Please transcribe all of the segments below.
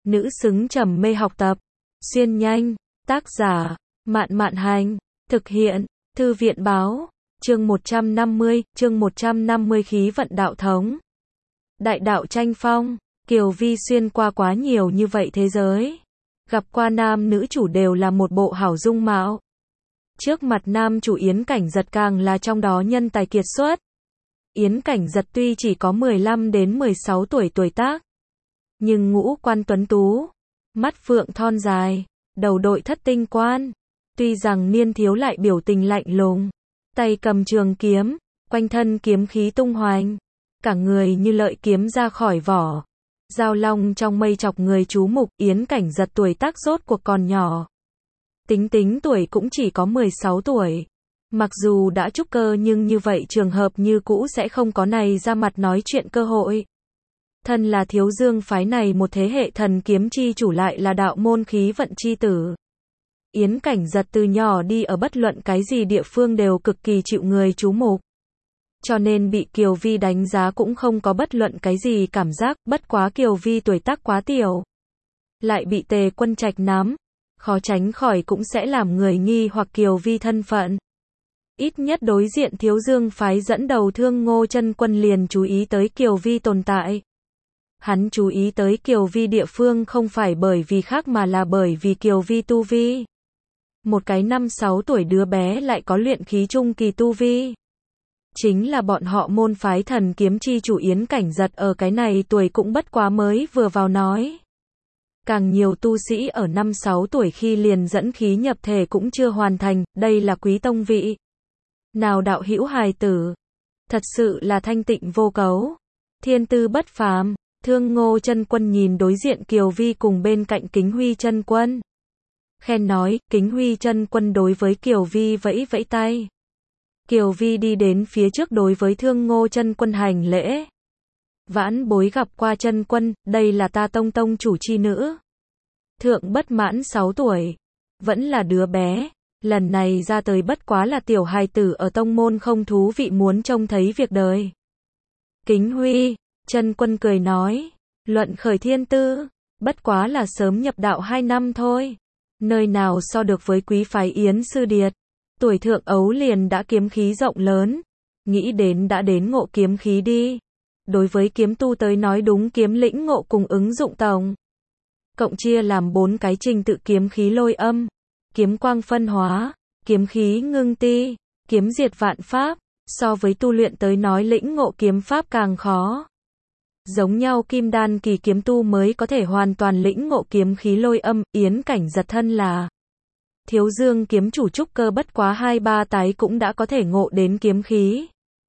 nữ xứng trầm mê học tập. Xuyên nhanh, tác giả, Mạn Mạn Hành, thực hiện, Thư viện Báo, chương 150 khí vận đạo thống. Đại đạo tranh phong, Kiều Vi xuyên qua quá nhiều như vậy thế giới. Gặp qua nam nữ chủ đều là một bộ hảo dung mạo. Trước mặt nam chủ Yến Cảnh Giật càng là trong đó nhân tài kiệt xuất. Yến Cảnh Giật tuy chỉ có 15 đến 16 tuổi tuổi tác, nhưng ngũ quan tuấn tú, mắt phượng thon dài, đầu đội thất tinh quan. Tuy rằng niên thiếu lại biểu tình lạnh lùng, tay cầm trường kiếm, quanh thân kiếm khí tung hoành, cả người như lợi kiếm ra khỏi vỏ. Giao long trong mây chọc người chú mục. Yến Cảnh Giật tuổi tác rốt cuộc còn nhỏ. Tính tuổi cũng chỉ có 16 tuổi. Mặc dù đã trúc cơ nhưng như vậy trường hợp như cũ sẽ không có này ra mặt nói chuyện cơ hội. Thân là Thiếu Dương phái này một thế hệ thần kiếm chi chủ lại là đạo môn khí vận chi tử. Yến Cảnh Giật từ nhỏ đi ở bất luận cái gì địa phương đều cực kỳ chịu người chú mục. Cho nên bị Kiều Vi đánh giá cũng không có bất luận cái gì cảm giác, bất quá Kiều Vi tuổi tác quá tiểu. Lại bị Tề Quân Trạch nắm, khó tránh khỏi cũng sẽ làm người nghi hoặc Kiều Vi thân phận. Ít nhất đối diện Thiếu Dương phái dẫn đầu Thương Ngô Chân Quân liền chú ý tới Kiều Vi tồn tại. Hắn chú ý tới Kiều Vi địa phương không phải bởi vì khác mà là bởi vì Kiều Vi tu vi. Một cái 5-6 tuổi đứa bé lại có luyện khí trung kỳ tu vi. Chính là bọn họ môn phái thần kiếm chi chủ Yến Cảnh Giật ở cái này tuổi cũng bất quá mới vừa vào nói. Càng nhiều tu sĩ ở 5-6 tuổi khi liền dẫn khí nhập thể cũng chưa hoàn thành, đây là quý tông vị. Nào đạo hữu hài tử, thật sự là thanh tịnh vô cấu, thiên tư bất phàm. Thương Ngô Chân Quân nhìn đối diện Kiều Vi cùng bên cạnh Kính Huy Chân Quân, khen nói. Kính Huy Chân Quân đối với Kiều Vi vẫy vẫy tay. Kiều Vi đi đến phía trước đối với Thương Ngô Chân Quân hành lễ. Vãn bối gặp qua Chân Quân, đây là ta tông tông chủ chi nữ. Thượng bất mãn 6 tuổi, vẫn là đứa bé, lần này ra tới bất quá là tiểu hài tử ở tông môn không thú vị muốn trông thấy việc đời. Kính Huy Chân Quân cười nói, luận khởi thiên tư, bất quá là sớm nhập đạo 2 năm thôi. Nơi nào so được với quý phái Yến Sư Điệt. Tuổi thượng ấu liền đã kiếm khí rộng lớn, nghĩ đến đã đến ngộ kiếm khí đi. Đối với kiếm tu tới nói đúng kiếm lĩnh ngộ cùng ứng dụng tổng cộng chia làm 4 cái trình tự: kiếm khí lôi âm, kiếm quang phân hóa, kiếm khí ngưng ti, kiếm diệt vạn pháp. So với tu luyện tới nói lĩnh ngộ kiếm pháp càng khó. Giống nhau kim đan kỳ kiếm tu mới có thể hoàn toàn lĩnh ngộ kiếm khí lôi âm. Yến Cảnh Giật thân là Thiếu Dương kiếm chủ trúc cơ bất quá 2-3 tái cũng đã có thể ngộ đến kiếm khí.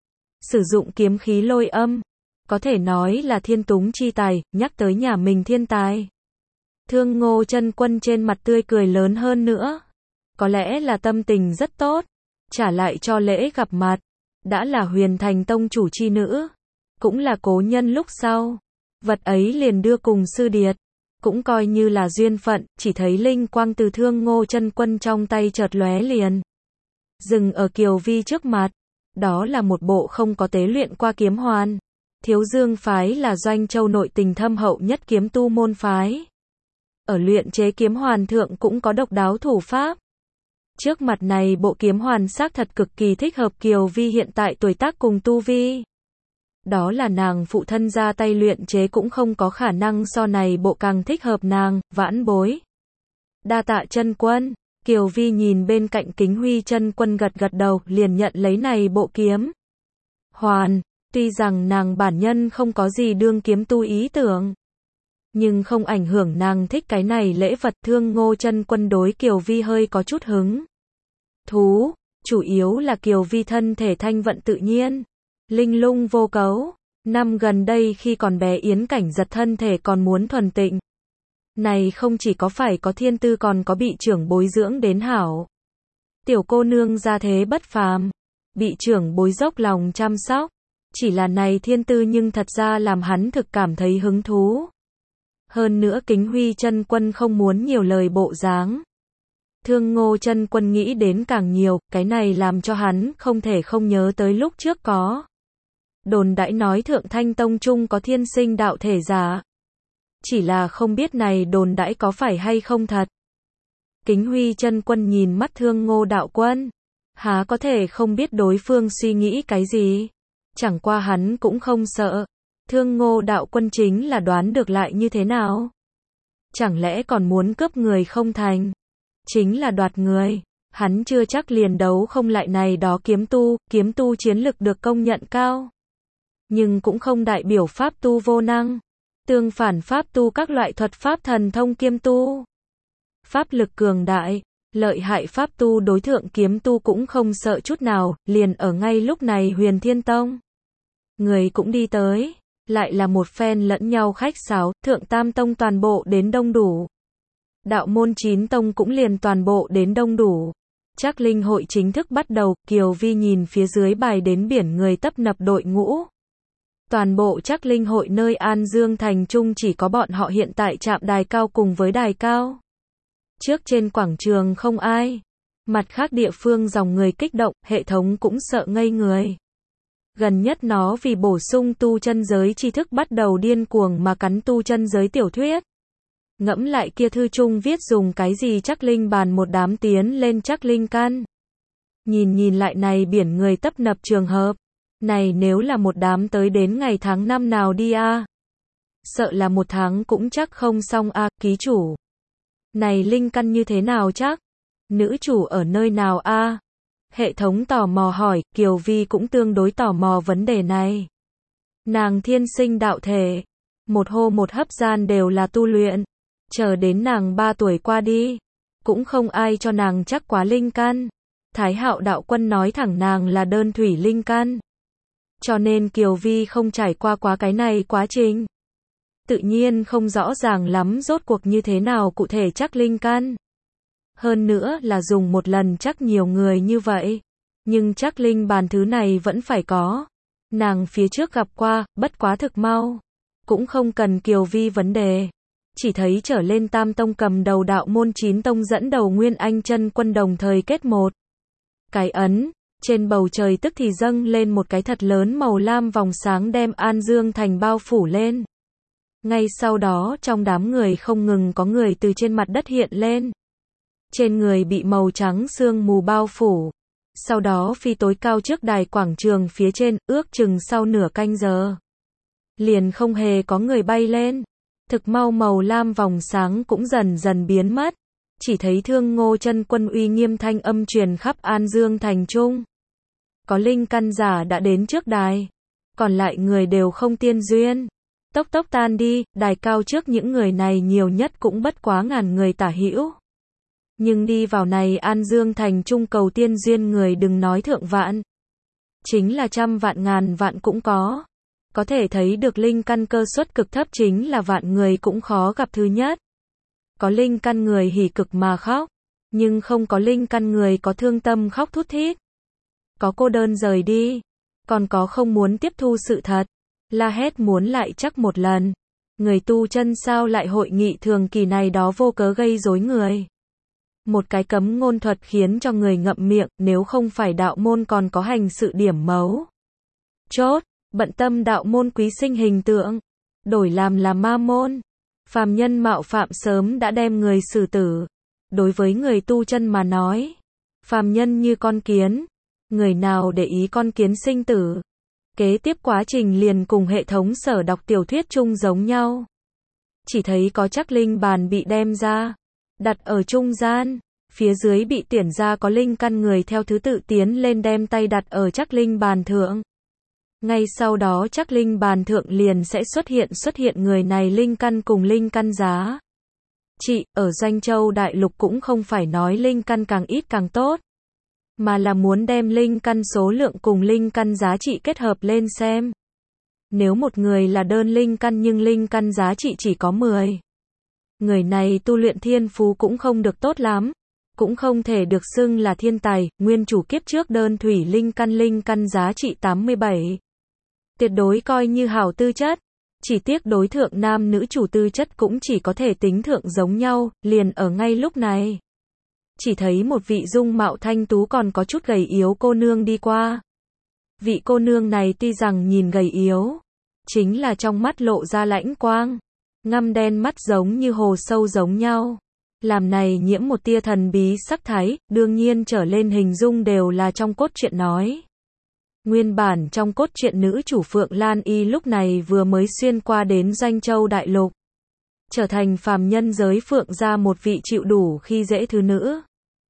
Sử dụng kiếm khí lôi âm, có thể nói là thiên túng chi tài. Nhắc tới nhà mình thiên tài, Thương Ngô Chân Quân trên mặt tươi cười lớn hơn nữa. Có lẽ là tâm tình rất tốt, trả lại cho lễ gặp mặt. Đã là Huyền Thành tông chủ chi nữ, cũng là cố nhân lúc sau. Vật ấy liền đưa cùng Sư Điệt, cũng coi như là duyên phận. Chỉ thấy linh quang từ Thương Ngô Chân Quân trong tay chợt lóe liền dừng ở Kiều Vi trước mặt. Đó là một bộ không có tế luyện qua kiếm hoàn. Thiếu Dương phái là Doanh Châu nội tình thâm hậu nhất kiếm tu môn phái. Ở luyện chế kiếm hoàn thượng cũng có độc đáo thủ pháp. Trước mặt này bộ kiếm hoàn xác thật cực kỳ thích hợp Kiều Vi hiện tại tuổi tác cùng tu vi. Đó là nàng phụ thân ra tay luyện chế cũng không có khả năng so này bộ càng thích hợp nàng. Vãn bối đa tạ Chân Quân. Kiều Vi nhìn bên cạnh Kính Huy Chân Quân gật gật đầu, liền nhận lấy này bộ kiếm hoàn. Tuy rằng nàng bản nhân không có gì đương kiếm tu ý tưởng, nhưng không ảnh hưởng nàng thích cái này lễ vật. Thương Ngô Chân Quân đối Kiều Vi hơi có chút hứng thú, chủ yếu là Kiều Vi thân thể thanh vận tự nhiên, linh lung vô cấu. Năm gần đây khi còn bé Yến Cảnh Giật thân thể còn muốn thuần tịnh. Này không chỉ có phải có thiên tư còn có bị trưởng bối dưỡng đến hảo. Tiểu cô nương gia thế bất phàm, bị trưởng bối dốc lòng chăm sóc. Chỉ là này thiên tư nhưng thật ra làm hắn thực cảm thấy hứng thú. Hơn nữa Kính Huy Chân Quân không muốn nhiều lời bộ dáng. Thương Ngô Chân Quân nghĩ đến càng nhiều, cái này làm cho hắn không thể không nhớ tới lúc trước có đồn đãi nói Thượng Thanh Tông Trung có thiên sinh đạo thể giả. chỉ là không biết này đồn đãi có phải hay không thật. Kính Huy chân quân nhìn mắt Thương Ngô đạo quân, há có thể không biết đối phương suy nghĩ cái gì, chẳng qua hắn cũng không sợ. Thương Ngô đạo quân chính là đoán được lại như thế nào? Chẳng lẽ còn muốn cướp người không thành? Chính là đoạt người, hắn chưa chắc liền đấu không lại này đó kiếm tu chiến lực được công nhận cao. Nhưng cũng không đại biểu pháp tu vô năng. Tương phản pháp tu các loại thuật pháp thần thông kiêm tu. Pháp lực cường đại, lợi hại pháp tu đối thượng kiếm tu cũng không sợ chút nào, liền ở ngay lúc này Huyền Thiên Tông. Người cũng đi tới, lại là một phen lẫn nhau khách sáo, Thượng Tam Tông toàn bộ đến đông đủ. Đạo môn 9 tông cũng liền toàn bộ đến đông đủ. Trác Linh hội chính thức bắt đầu, Kiều Vi nhìn phía dưới bài đến biển người tấp nập đội ngũ. Toàn bộ Trác Linh hội nơi An Dương thành trung chỉ có bọn họ hiện tại chạm đài cao cùng với đài cao. Trước trên quảng trường không ai. Mặt khác địa phương dòng người kích động, hệ thống cũng sợ ngây người. Gần nhất nó vì bổ sung tu chân giới tri thức bắt đầu điên cuồng mà cắn tu chân giới tiểu thuyết. Ngẫm lại kia thư chung viết dùng cái gì Trác Linh bàn một đám tiến lên Trác Linh căn. Nhìn lại này biển người tấp nập trường hợp. Này nếu là một đám tới đến ngày tháng năm nào đi a? Sợ là một tháng cũng chắc không xong a, ký chủ. Này linh căn như thế nào chắc? Nữ chủ ở nơi nào a? Hệ thống tò mò hỏi, Kiều Vi cũng tương đối tò mò vấn đề này. Nàng thiên sinh đạo thể, một hô một hấp gian đều là tu luyện, chờ đến nàng 3 tuổi qua đi, cũng không ai cho nàng chắc quá linh căn. Thái Hạo đạo quân nói thẳng nàng là đơn thủy linh căn. Cho nên Kiều Vi không trải qua quá cái này quá trình. Tự nhiên không rõ ràng lắm rốt cuộc như thế nào cụ thể chắc linh căn. Hơn nữa là dùng một lần chắc nhiều người như vậy. Nhưng chắc linh bàn thứ này vẫn phải có. Nàng phía trước gặp qua, bất quá thực mau. Cũng không cần Kiều Vi vấn đề. Chỉ thấy trở lên Tam Tông cầm đầu đạo môn 9 tông dẫn đầu Nguyên Anh chân quân đồng thời kết một cái ấn. Trên bầu trời tức thì dâng lên một cái thật lớn màu lam vòng sáng đem An Dương thành bao phủ lên. Ngay sau đó trong đám người không ngừng có người từ trên mặt đất hiện lên. Trên người bị màu trắng sương mù bao phủ. Sau đó phi tối cao trước đài quảng trường phía trên, ước chừng sau nửa canh giờ. Liền không hề có người bay lên. Thực mau màu lam vòng sáng cũng dần dần biến mất. Chỉ thấy Thương Ngô chân quân uy nghiêm thanh âm truyền khắp An Dương thành trung. Có linh căn giả đã đến trước đài. Còn lại người đều không tiên duyên. Tốc tốc tan đi, đài cao trước những người này nhiều nhất cũng bất quá ngàn người tả hữu. Nhưng đi vào này An Dương thành trung cầu tiên duyên người đừng nói thượng vạn. Chính là trăm vạn ngàn vạn cũng có. Có thể thấy được linh căn cơ suất cực thấp chính là vạn người cũng khó gặp thứ nhất. Có linh căn người hỉ cực mà khóc. Nhưng không có linh căn người có thương tâm khóc thút thít. Có cô đơn rời đi. Còn có không muốn tiếp thu sự thật. La hét muốn lại chắc một lần. Người tu chân sao lại hội nghị thường kỳ này đó vô cớ gây rối người. Một cái cấm ngôn thuật khiến cho người ngậm miệng, nếu không phải đạo môn còn có hành sự điểm mấu. Chốt, bận tâm đạo môn quý sinh hình tượng. Đổi làm là ma môn. Phàm nhân mạo phạm sớm đã đem người xử tử. Đối với người tu chân mà nói. Phàm nhân như con kiến. Người nào để ý con kiến sinh tử. Kế tiếp quá trình liền cùng hệ thống sở đọc tiểu thuyết chung giống nhau. Chỉ thấy có chắc linh bàn bị đem ra. Đặt ở trung gian. Phía dưới bị tuyển ra có linh căn người theo thứ tự tiến lên đem tay đặt ở chắc linh bàn thượng. Ngay sau đó chắc linh bàn thượng liền sẽ xuất hiện người này linh căn cùng linh căn giá. Chị, ở Doanh Châu Đại Lục cũng không phải nói linh căn càng ít càng tốt. Mà là muốn đem linh căn số lượng cùng linh căn giá trị kết hợp lên xem. Nếu một người là đơn linh căn nhưng linh căn giá trị chỉ có 10. Người này tu luyện thiên phú cũng không được tốt lắm. Cũng không thể được xưng là thiên tài, nguyên chủ kiếp trước đơn thủy linh căn giá trị 87. Tuyệt đối coi như hảo tư chất. Chỉ tiếc đối thượng nam nữ chủ tư chất cũng chỉ có thể tính thượng giống nhau, liền ở ngay lúc này. Chỉ thấy một vị dung mạo thanh tú còn có chút gầy yếu cô nương đi qua. Vị cô nương này tuy rằng nhìn gầy yếu, chính là trong mắt lộ ra lãnh quang. ngăm đen mắt giống như hồ sâu giống nhau. Làm này nhiễm một tia thần bí sắc thái, đương nhiên trở lên hình dung đều là trong cốt truyện nói. Nguyên bản trong cốt truyện nữ chủ Phượng Lan Y lúc này vừa mới xuyên qua đến Doanh Châu Đại Lục. Trở thành phàm nhân giới Phượng gia một vị chịu đủ khi dễ thứ nữ.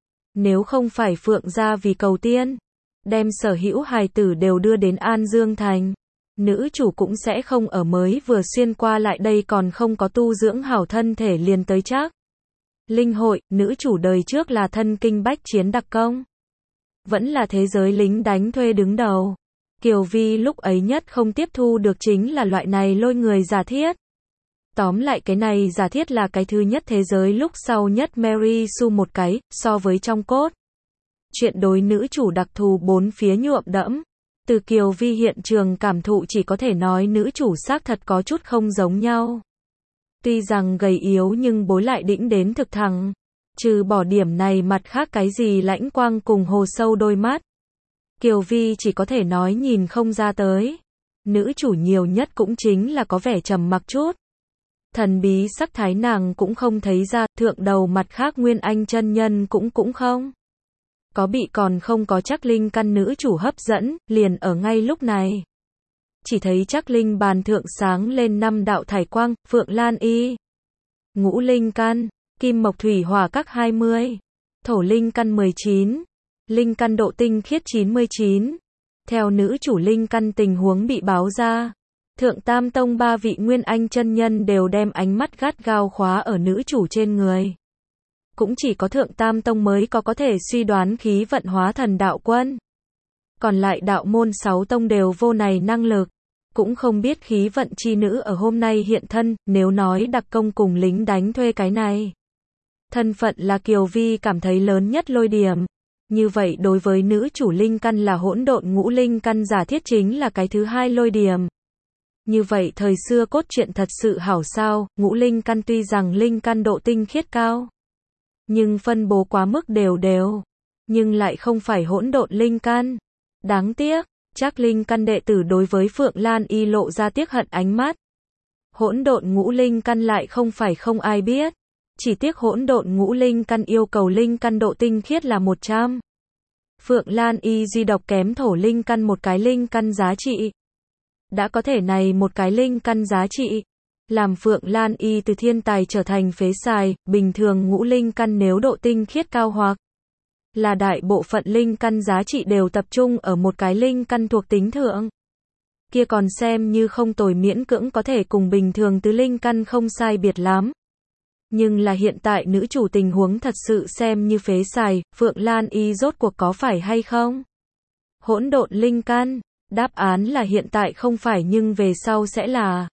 Nếu không phải Phượng gia vì cầu tiên, đem sở hữu hài tử đều đưa đến An Dương Thành, nữ chủ cũng sẽ không ở mới vừa xuyên qua lại đây còn không có tu dưỡng hảo thân thể liền tới chắc. Linh hội, nữ chủ đời trước là thân kinh bách chiến đặc công. Vẫn là thế giới lính đánh thuê đứng đầu. Kiều Vi lúc ấy nhất không tiếp thu được chính là loại này lôi người giả thiết. Tóm lại cái này giả thiết là cái thứ nhất thế giới lúc sau nhất Mary Sue một cái, so với trong cốt. Chuyện đối nữ chủ đặc thù bốn phía nhuộm đẫm. Từ Kiều Vi hiện trường cảm thụ chỉ có thể nói nữ chủ xác thật có chút không giống nhau. Tuy rằng gầy yếu nhưng bối lại đĩnh đến thực thẳng. Trừ bỏ điểm này mặt khác cái gì lãnh quang cùng hồ sâu đôi mắt. Kiều Vi chỉ có thể nói nhìn không ra tới. Nữ chủ nhiều nhất cũng chính là có vẻ trầm mặc chút. Thần bí sắc thái nàng cũng không thấy ra, thượng đầu mặt khác Nguyên Anh chân nhân cũng không. Có bị còn không có chắc linh căn nữ chủ hấp dẫn, liền ở ngay lúc này. Chỉ thấy chắc linh bàn thượng sáng lên 5 đạo thải quang, Phượng Lan Y. Ngũ linh căn, kim mộc thủy hỏa các 20. Thổ linh căn 19. Linh căn độ tinh khiết 99. Theo nữ chủ linh căn tình huống bị báo ra. Thượng Tam Tông 3 vị Nguyên Anh chân nhân đều đem ánh mắt gắt gao khóa ở nữ chủ trên người. Cũng chỉ có Thượng Tam Tông mới có thể suy đoán khí vận hóa thần đạo quân. Còn lại đạo môn 6 tông đều vô này năng lực. Cũng không biết khí vận chi nữ ở hôm nay hiện thân, nếu nói đặc công cùng lính đánh thuê cái này. Thân phận là Kiều Vi cảm thấy lớn nhất lôi điểm. Như vậy đối với nữ chủ linh căn là hỗn độn ngũ linh căn giả thiết chính là cái thứ hai lôi điểm. Như vậy thời xưa cốt truyện thật sự hảo sao, ngũ linh căn tuy rằng linh căn độ tinh khiết cao. Nhưng phân bố quá mức đều. Nhưng lại không phải hỗn độn linh căn. Đáng tiếc, chắc linh căn đệ tử đối với Phượng Lan Y lộ ra tiếc hận ánh mắt. Hỗn độn ngũ linh căn lại không phải không ai biết. Chỉ tiếc hỗn độn ngũ linh căn yêu cầu linh căn độ tinh khiết là 100. Phượng Lan Y duy độc kém thổ linh căn một cái linh căn giá trị. Đã có thể này một cái linh căn giá trị. Làm Phượng Lan Y từ thiên tài trở thành phế xài, bình thường ngũ linh căn nếu độ tinh khiết cao hoặc là đại bộ phận linh căn giá trị đều tập trung ở một cái linh căn thuộc tính thượng. Kia còn xem như không tồi miễn cưỡng có thể cùng bình thường tứ linh căn không sai biệt lắm. Nhưng là hiện tại nữ chủ tình huống thật sự xem như phế xài, Phượng Lan Y rốt cuộc có phải hay không? Hỗn độn linh căn, đáp án là hiện tại không phải nhưng về sau sẽ là.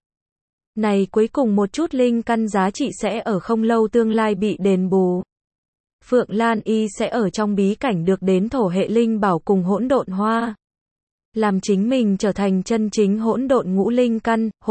Này cuối cùng một chút linh căn giá trị sẽ ở không lâu tương lai bị đền bù. Phượng Lan Y sẽ ở trong bí cảnh được đến thổ hệ linh bảo cùng hỗn độn hoa. Làm chính mình trở thành chân chính hỗn độn ngũ linh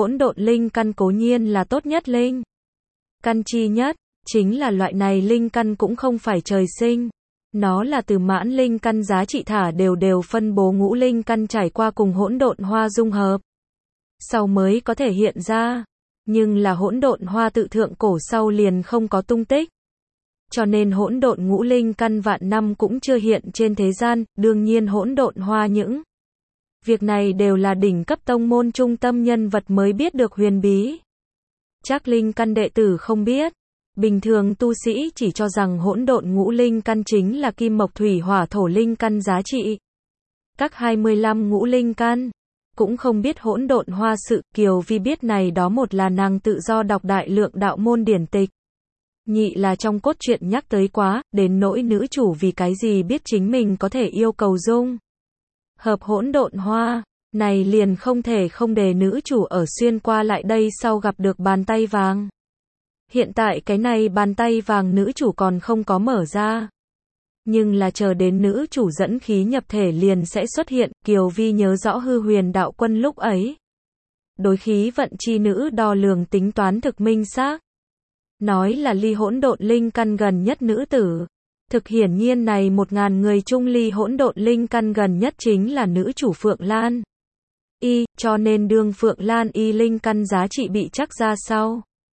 căn cố nhiên là tốt nhất linh căn chi nhất, chính là loại này linh căn cũng không phải trời sinh. Nó là từ mãn linh căn giá trị thả đều phân bố ngũ linh căn trải qua cùng hỗn độn hoa dung hợp. Sau mới có thể hiện ra. Nhưng là hỗn độn hoa tự thượng cổ sau liền không có tung tích. Cho nên hỗn độn ngũ linh căn vạn năm cũng chưa hiện trên thế gian, đương nhiên hỗn độn hoa những việc này đều là đỉnh cấp tông môn trung tâm nhân vật mới biết được huyền bí. Chắc linh căn đệ tử không biết. Bình thường tu sĩ chỉ cho rằng hỗn độn ngũ linh căn chính là kim mộc thủy hỏa thổ linh căn giá trị. Các 25 ngũ linh căn. Cũng không biết hỗn độn hoa sự, Kiều Vi biết này đó một là nàng tự do đọc đại lượng đạo môn điển tịch. Nhị là trong cốt truyện nhắc tới quá, đến nỗi nữ chủ vì cái gì biết chính mình có thể yêu cầu dung hợp hỗn độn hoa, này liền không thể không để nữ chủ ở xuyên qua lại đây sau gặp được bàn tay vàng. Hiện tại cái này bàn tay vàng nữ chủ còn không có mở ra. Nhưng là chờ đến nữ chủ dẫn khí nhập thể liền sẽ xuất hiện, Kiều Vi nhớ rõ hư huyền đạo quân lúc ấy. Đối khí vận chi nữ đo lường tính toán thực minh xác. Nói là ly hỗn độn linh căn gần nhất nữ tử. Thực hiển nhiên này 1000 người chung ly hỗn độn linh căn gần nhất chính là nữ chủ Phượng Lan Y, cho nên đương Phượng Lan Y linh căn giá trị bị chắc ra sau.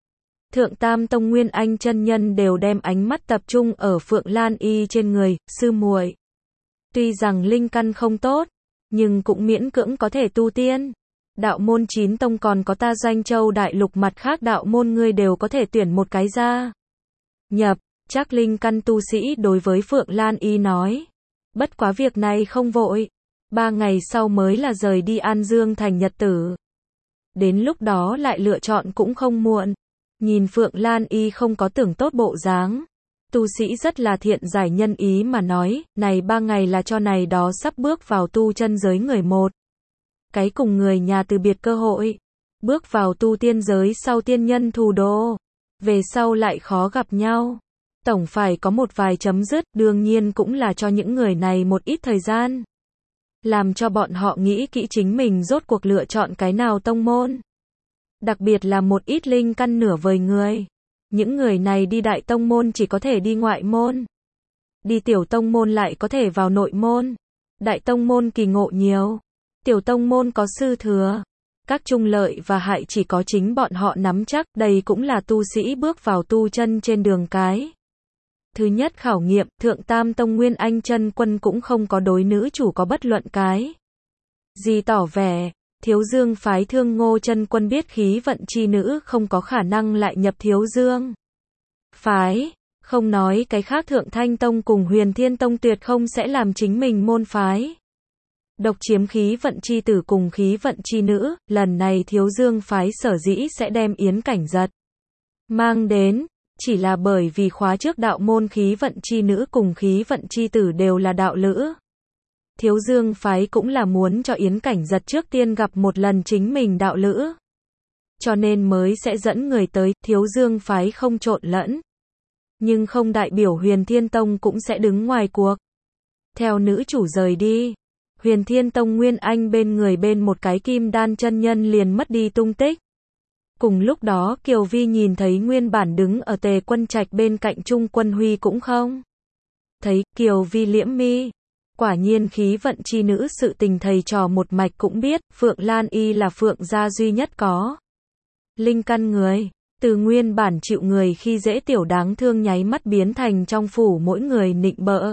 Thượng Tam Tông Nguyên Anh chân nhân đều đem ánh mắt tập trung ở Phượng Lan Y trên người, sư muội. Tuy rằng linh căn không tốt, nhưng cũng miễn cưỡng có thể tu tiên. Đạo môn 9 tông còn có ta Doanh Châu đại lục mặt khác đạo môn ngươi đều có thể tuyển một cái ra. Nhập, chắc linh căn tu sĩ đối với Phượng Lan Y nói. Bất quá việc này không vội. 3 ngày sau mới là rời đi An Dương thành nhật tử. Đến lúc đó lại lựa chọn cũng không muộn. Nhìn Phượng Lan Y không có tưởng tốt bộ dáng. Tu sĩ rất là thiện giải nhân ý mà nói, này 3 ngày là cho này đó sắp bước vào tu chân giới người một. Cái cùng người nhà từ biệt cơ hội. Bước vào tu tiên giới sau tiên nhân thủ đô. Về sau lại khó gặp nhau. Tổng phải có một vài chấm dứt, đương nhiên cũng là cho những người này một ít thời gian. Làm cho bọn họ nghĩ kỹ chính mình rốt cuộc lựa chọn cái nào tông môn. Đặc biệt là một ít linh căn nửa vời người. Những người này đi đại tông môn chỉ có thể đi ngoại môn. Đi tiểu tông môn lại có thể vào nội môn. Đại tông môn kỳ ngộ nhiều. Tiểu tông môn có sư thừa. Các chung lợi và hại chỉ có chính bọn họ nắm chắc, đây cũng là tu sĩ bước vào tu chân trên đường cái. Thứ nhất khảo nghiệm, Thượng Tam Tông Nguyên Anh chân quân cũng không có đối nữ chủ có bất luận cái gì tỏ vẻ. Thiếu Dương phái Thương Ngô chân quân biết khí vận chi nữ không có khả năng lại nhập Thiếu Dương phái, không nói cái khác Thượng Thanh Tông cùng Huyền Thiên Tông tuyệt không sẽ làm chính mình môn phái độc chiếm khí vận chi tử cùng khí vận chi nữ. Lần này Thiếu Dương phái sở dĩ sẽ đem Yến Cảnh Giật mang đến, chỉ là bởi vì khóa trước đạo môn khí vận chi nữ cùng khí vận chi tử đều là đạo lữ. Thiếu Dương phái cũng là muốn cho Yến Cảnh Giật trước tiên gặp một lần chính mình đạo lữ. Cho nên mới sẽ dẫn người tới, Thiếu Dương phái không trộn lẫn. Nhưng không đại biểu Huyền Thiên Tông cũng sẽ đứng ngoài cuộc. Theo nữ chủ rời đi, Huyền Thiên Tông Nguyên Anh bên người bên một cái kim đan chân nhân liền mất đi tung tích. Cùng lúc đó Kiều Vi nhìn thấy nguyên bản đứng ở Tề Quân Trạch bên cạnh Trung Quân Huy cũng không thấy, Kiều Vi liễm mi. Quả nhiên khí vận chi nữ sự tình thầy trò một mạch cũng biết, Phượng Lan Y là Phượng gia duy nhất có linh căn người. Từ nguyên bản chịu người khi dễ tiểu đáng thương nháy mắt biến thành trong phủ mỗi người nịnh bợ.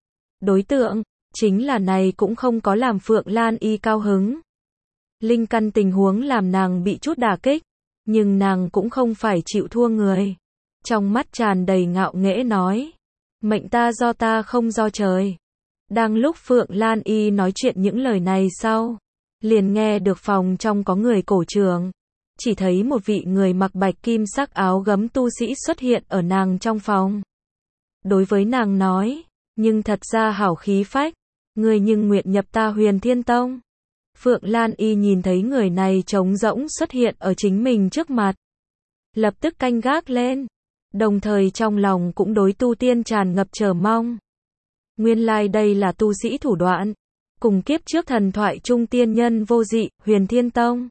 Đối tượng, chính là này cũng không có làm Phượng Lan Y cao hứng. Linh căn tình huống làm nàng bị chút đả kích, nhưng nàng cũng không phải chịu thua người. Trong mắt tràn đầy ngạo nghễ nói, mệnh ta do ta không do trời. Đang lúc Phượng Lan Y nói chuyện những lời này sau, liền nghe được phòng trong có người cổ trưởng. Chỉ thấy một vị người mặc bạch kim sắc áo gấm tu sĩ xuất hiện ở nàng trong phòng. Đối với nàng nói, nhưng thật ra hảo khí phách, người nhưng nguyện nhập ta Huyền Thiên Tông. Phượng Lan Y nhìn thấy người này trống rỗng xuất hiện ở chính mình trước mặt. Lập tức canh gác lên, đồng thời trong lòng cũng đối tu tiên tràn ngập chờ mong. Nguyên lai đây là tu sĩ thủ đoạn, cùng kiếp trước thần thoại trung tiên nhân vô dị, Huyền Thiên Tông.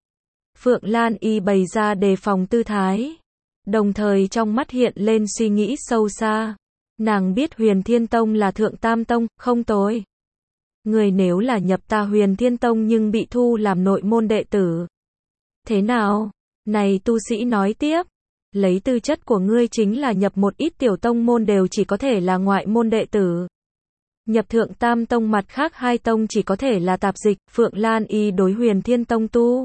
Phượng Lan Y bày ra đề phòng tư thái, đồng thời trong mắt hiện lên suy nghĩ sâu xa. Nàng biết Huyền Thiên Tông là Thượng Tam Tông, không tồi. Người nếu là nhập ta Huyền Thiên Tông nhưng bị thu làm nội môn đệ tử. Thế nào? Này tu sĩ nói tiếp, lấy tư chất của ngươi chính là nhập một ít tiểu tông môn đều chỉ có thể là ngoại môn đệ tử. Nhập Thượng Tam Tông mặt khác hai tông chỉ có thể là tạp dịch. Phượng Lan Y đối Huyền Thiên Tông tu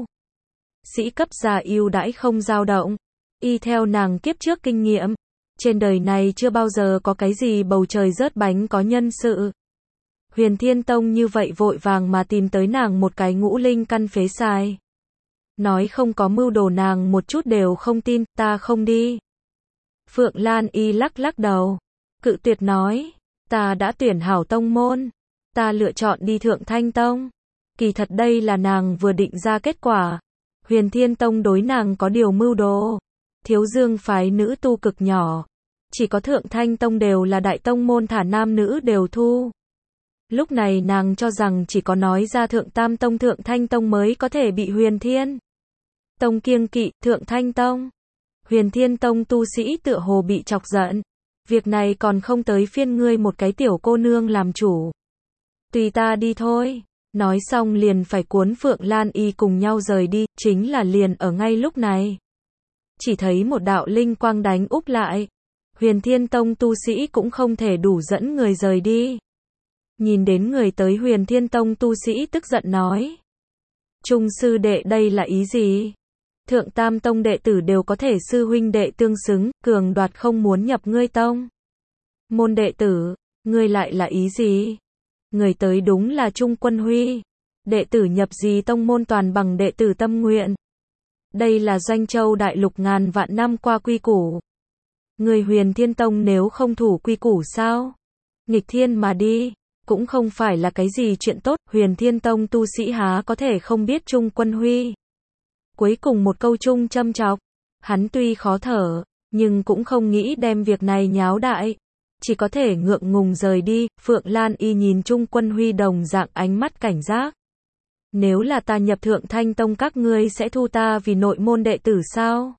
sĩ cấp gia ưu đãi không dao động. Y theo nàng kiếp trước kinh nghiệm, trên đời này chưa bao giờ có cái gì bầu trời rớt bánh có nhân sự. Huyền Thiên Tông như vậy vội vàng mà tìm tới nàng một cái ngũ linh căn phế sai. Nói không có mưu đồ nàng một chút đều không tin, ta không đi. Phượng Lan Y lắc lắc đầu, cự tuyệt nói, ta đã tuyển hảo tông môn, ta lựa chọn đi Thượng Thanh Tông. Kỳ thật đây là nàng vừa định ra kết quả. Huyền Thiên Tông đối nàng có điều mưu đồ. Thiếu Dương phái nữ tu cực nhỏ, chỉ có Thượng Thanh Tông đều là đại tông môn thả nam nữ đều thu. Lúc này nàng cho rằng chỉ có nói ra Thượng Tam Tông Thượng Thanh Tông mới có thể bị Huyền Thiên Tông kiêng kỵ. Thượng Thanh Tông, Huyền Thiên Tông tu sĩ tựa hồ bị chọc giận. Việc này còn không tới phiên ngươi một cái tiểu cô nương làm chủ. Tùy ta đi thôi. Nói xong liền phải cuốn Phượng Lan Y cùng nhau rời đi, chính là liền ở ngay lúc này. chỉ thấy một đạo linh quang đánh úp lại. Huyền Thiên Tông tu sĩ cũng không thể đủ dẫn người rời đi. Nhìn đến người tới, Huyền Thiên Tông tu sĩ tức giận nói. Trung sư đệ đây là ý gì? Thượng Tam Tông đệ tử đều có thể sư huynh đệ tương xứng, cường đoạt không muốn nhập ngươi tông. Môn đệ tử, ngươi lại là ý gì? Người tới đúng là Trung Quân Huy. Đệ tử nhập gì tông môn toàn bằng đệ tử tâm nguyện. Đây là Doanh Châu đại lục ngàn vạn năm qua quy củ. Người Huyền Thiên Tông nếu không thủ quy củ sao? Nghịch thiên mà đi, cũng không phải là cái gì chuyện tốt. Huyền Thiên Tông tu sĩ há có thể không biết Trung Quân Huy. Cuối cùng một câu Trung châm chọc. Hắn tuy khó thở, nhưng cũng không nghĩ đem việc này nháo đại. Chỉ có thể ngượng ngùng rời đi. Phượng Lan Y nhìn Trung Quân Huy đồng dạng ánh mắt cảnh giác. Nếu là ta nhập Thượng Thanh Tông, các ngươi sẽ thu ta vì nội môn đệ tử sao?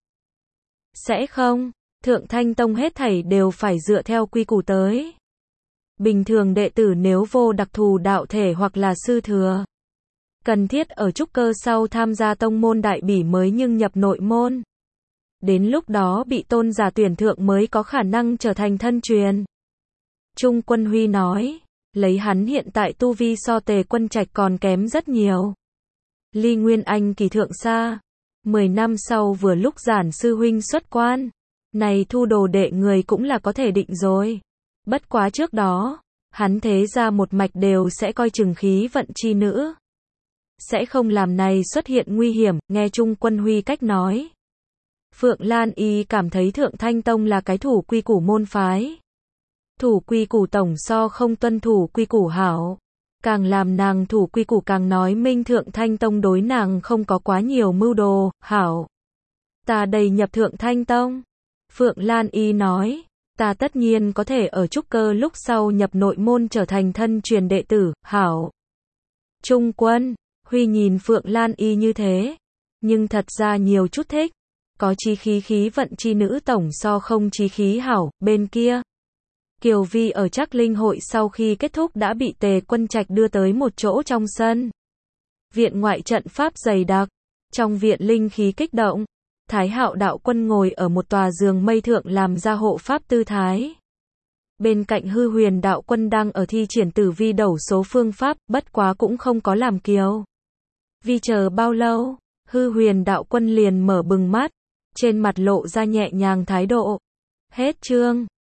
Sẽ không. Thượng Thanh Tông hết thảy đều phải dựa theo quy củ tới. Bình thường đệ tử nếu vô đặc thù đạo thể hoặc là sư thừa, cần thiết ở trúc cơ sau tham gia tông môn đại bỉ mới nhưng nhập nội môn. Đến lúc đó bị tôn giả tuyển thượng mới có khả năng trở thành thân truyền. Trung Quân Huy nói, lấy hắn hiện tại tu vi so Tề Quân Trạch còn kém rất nhiều. Ly Nguyên Anh kỳ thượng xa. 10 năm sau vừa lúc Giản sư huynh xuất quan. Này thu đồ đệ người cũng là có thể định rồi. Bất quá trước đó, hắn thế ra một mạch đều sẽ coi chừng khí vận chi nữ. Sẽ không làm này xuất hiện nguy hiểm, nghe Trung Quân Huy cách nói. Phượng Lan Y cảm thấy Thượng Thanh Tông là cái thủ quy củ môn phái. Thủ quy củ tổng so không tuân thủ quy củ hảo. Càng làm nàng thủ quy củ càng nói minh Thượng Thanh Tông đối nàng không có quá nhiều mưu đồ, hảo. Ta đây nhập Thượng Thanh Tông. Phượng Lan Y nói, ta tất nhiên có thể ở trúc cơ lúc sau nhập nội môn trở thành thân truyền đệ tử, hảo. Trung Quân Huy nhìn Phượng Lan Y như thế, nhưng thật ra nhiều chút thích. Có chí khí khí vận chi nữ tổng so không chí khí hảo. Bên kia, Kiều Vi ở Trác Linh hội sau khi kết thúc đã bị Tề Quân Trạch đưa tới một chỗ trong sân. Viện ngoại trận pháp dày đặc, trong viện linh khí kích động. Thái Hạo đạo quân ngồi ở một tòa giường mây thượng làm ra hộ pháp tư thái. Bên cạnh Hư Huyền đạo quân đang ở thi triển tử vi đẩu số phương pháp, bất quá cũng không có làm Kiều Vi chờ bao lâu, Hư Huyền đạo quân liền mở bừng mắt, trên mặt lộ ra nhẹ nhàng thái độ. Hết chương.